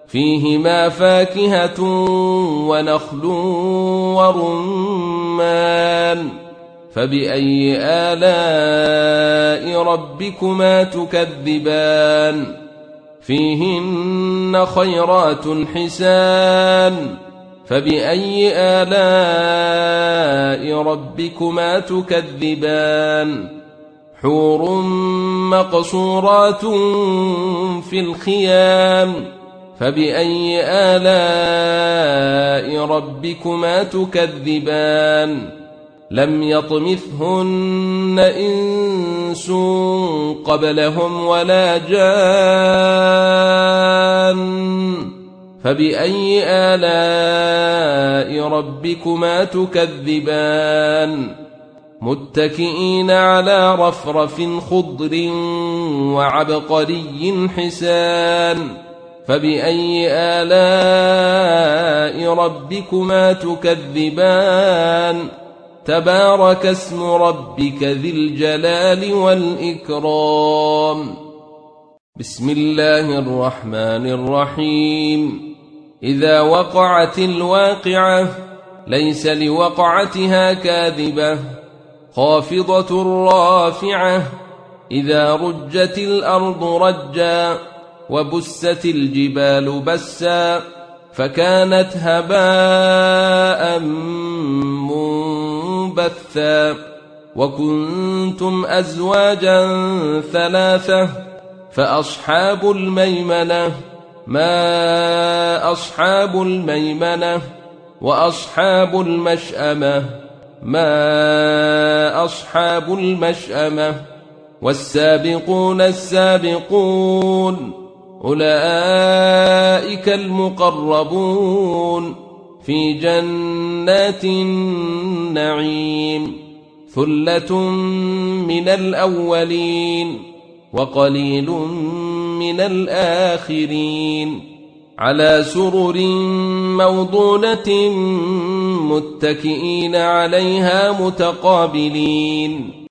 فيهما فاكهة ونخل ورمان فبأي آلاء ربكما تكذبان فيهن خيرات حسان فبأي آلاء ربكما تكذبان حور مقصورات في الخيام فبأي آلاء ربكما تكذبان لم يطمثهن إنس قبلهم ولا جان فبأي آلاء ربكما تكذبان متكئين على رفرف خضر وعبقري حسان فبأي آلاء ربكما تكذبان تبارك اسم ربك ذي الجلال والإكرام بسم الله الرحمن الرحيم إذا وقعت الواقعة ليس لوقعتها كاذبة خافضة رافعة إذا رجت الأرض رجا وبست الجبال بسا فكانت هباء منبثا وكنتم أزواجا ثلاثة فأصحاب الميمنة ما أصحاب الميمنة وأصحاب المشأمة ما أصحاب المشأمة والسابقون السابقون أولئك المقربون في جنات النعيم ثلة من الأولين وقليل من الآخرين على سرر موضونة متكئين عليها متقابلين